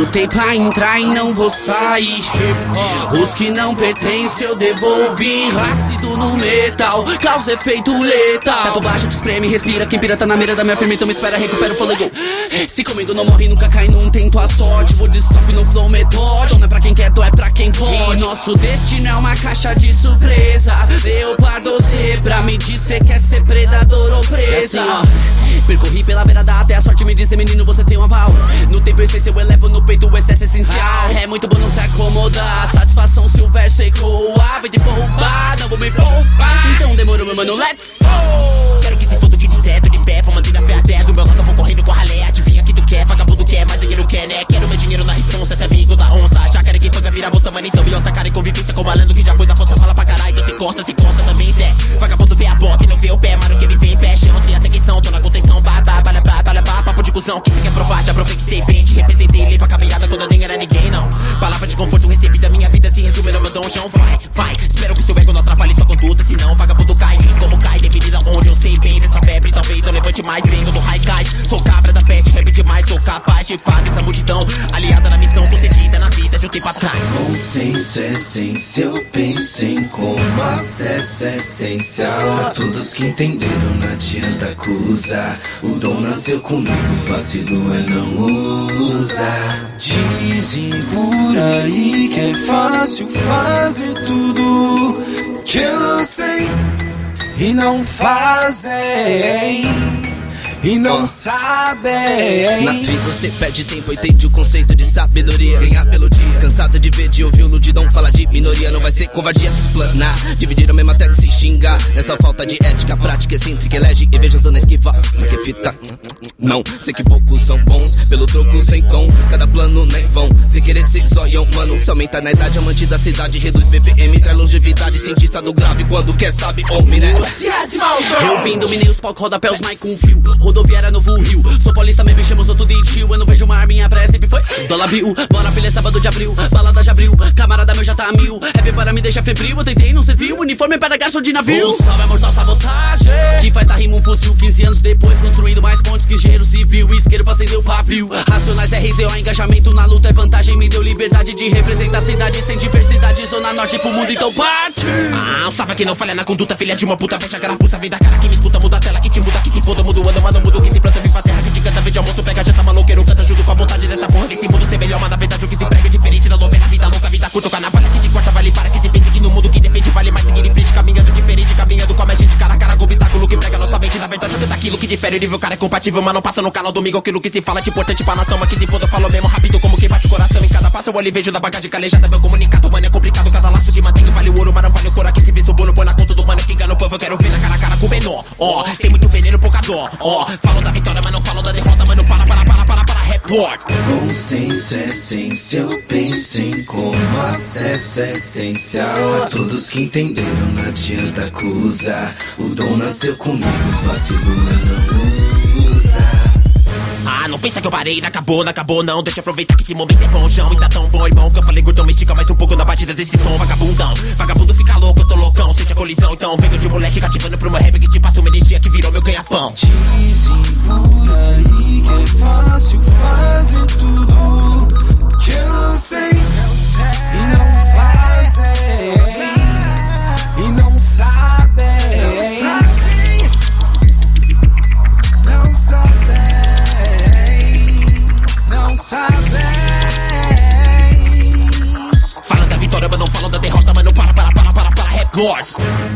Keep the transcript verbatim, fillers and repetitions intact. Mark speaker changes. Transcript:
Speaker 1: lutei pra entrar e não vou sair. Os que não pertencem eu devolvi. Ácido no metal, causa efeito letal. Teto baixo, te espreme, respira. Quem pira tá na mira da minha firma, então me espera, recupera o fôlego. Se comendo não morre, nunca cai, não tento a sorte. Vou de stop no flow metódico. Não é pra quem quer, é pra quem pode. E nosso destino é uma caixa de surpresa. Leopardo ou zebra, me diz cê quer ser predador ou presa. É assim, ó, percorri pela beirada até a sorte me dizer, menino, você tem um aval. No tempo eu sei se eu elevo no peito, o excesso é essencial. É muito bom não se acomodar, satisfação se o verso ecoar. Vai te poupar, não vou me poupar. Então demorou, meu mano, let's go.
Speaker 2: Quero que se foda o que disser, tô de pé, vou manter a fé até. Do meu lado eu vou correndo com a ralé. Adivinha que tu quer, vagabundo quer, mas dinheiro quer, né? Quero meu dinheiro na responsa, esse amigo da onça. Já quero quem paga, vira bolsa, mano, então bilhões, cara e convivência com malandro que já foi da força, fala pra caralho. Então se costa, se costa também, Zé. Vagabundo vê a bota e não vê o pé, mano, que me vem em pé. Chão, sem até questão, tô na contenção, babá, bala, bala, bala, bala, papo de cuzão, que se quer provar, já provei que sei bem, te representei, limpa a caminhada quando nem era ninguém, não. Palavra de conforto recebida, minha vida se resume no meu dom, chão, vai, vai. Espero que o seu ego não atrapalhe sua conduta, senão vagabundo cai, como cai, dependendo aonde eu sei bem dessa febre, talvez eu levante mais, venho do high guys, sou cabra da peste, rap demais, sou capaz de fazer essa multidão, aliada na missão concedida na vida de um tempo atrás.
Speaker 3: Com senso, essência, eu pensei em como acesso é essencial. A todos que entenderam, não adianta acusar. O dom nasceu comigo, vacilo é não usar.
Speaker 4: Dizem por aí que é fácil fazer tudo que eu sei e não fazem. E não oh. sabem.
Speaker 5: Na vida você perde tempo, entende o conceito de sabedoria. Ganhar pelo dia, cansado de ver, de ouvir o nudidão falar de minoria. Não vai ser covardia explanar, dividir a mesma tela e se xingar. Nessa falta de ética, prática excêntrica, elege e veja a zona esquivar. Mas que fita, não, sei que poucos são bons, pelo troco sem tom, cada plano nem vão. Se querer ser zoião, mano, se aumenta na idade, amante da cidade, reduz B P M, traz longevidade, cientista do grave, quando quer sabe, homem, né?
Speaker 1: Eu vim, dominei os palcos, rodapés, mic com fio. Rodoviária Novo Rio, sou paulista, me chamamos outro de tio. Eu não vejo uma arminha pra sempre foi dólar bill. Bora filha, sábado de abril, balada já abriu. Camarada meu já tá a mil, rap para me deixar febril. Eu tentei, não serviu, uniforme para gasto de navio. O salve é mortal sabotagem, que faz da rima um fuzil. Quinze anos depois, construindo mais pontes que engenheiro civil. Isqueiro pra acender o pavio, racionais é R Z O, engajamento na luta é vantagem. Me deu liberdade de representar a cidade sem diversidade. Zona norte pro mundo, então parte.
Speaker 2: Ah, um salve que não falha na conduta, filha de uma puta, fecha a carapuça, vem da cara que me escuta, muda a tela que te muda, que se foda, muda o ano, mano, muda o que se planta, vem pra terra que te canta, vem de almoço, pega, janta, maloqueiro, canta junto com a vontade dessa porra desse mundo ser melhor, mas na verdade o que se prega é diferente da novela, vida louca, vida curta, o carnaval que te corta, vale para que se pense que no mundo que defende vale mais seguir em frente, caminhando diferente, caminhando com a gente, cara a cara, com obstáculo que prega nossa mente, na verdade canta aquilo que difere, o nível cara é compatível, mas não passa no canal domingo, aquilo que se fala de importante pra nação, mas que se foda, eu falo mesmo rápido como quem bate o coração, em cada passo eu olho e vejo da bagagem calejada, meu comunicado, mano, é complicado, cada laço que mantém vale o ouro, mas não vale o couro, aqui se vê suborno, põe na conta do mano que engana o povo, eu quero ver na cara a cara com o menor, ó, oh, tem muito veneno, pouca dó, ó, oh, falam da vitória, mas não falam da derrota, mano, para, para, para, para, para, report.
Speaker 3: Com senso, essência, eu pensei em como acesso é essencial. A todos que entenderam, não adianta acusar. O dom nasceu comigo, vacilo é não usar.
Speaker 2: Ah, não pensa que eu parei, não acabou, não acabou não. Deixa eu aproveitar que esse momento é bom, João. E tá tão bom, irmão, que eu falei gordão, me estica mais um pouco na batida desse som, vagabundão. Vagabundo fica louco, eu tô loucão, sente a colisão. Então venho de moleque cativando pro meu rap que te passa uma energia que virou meu ganha-pão.
Speaker 4: Dizem por aí que é fácil fazer tudo que eu sei e não fazem e não sabem, não sabem, não sabem.
Speaker 2: Falam da vitória, mas não falam da derrota, mano, para, para, para, para, para, report.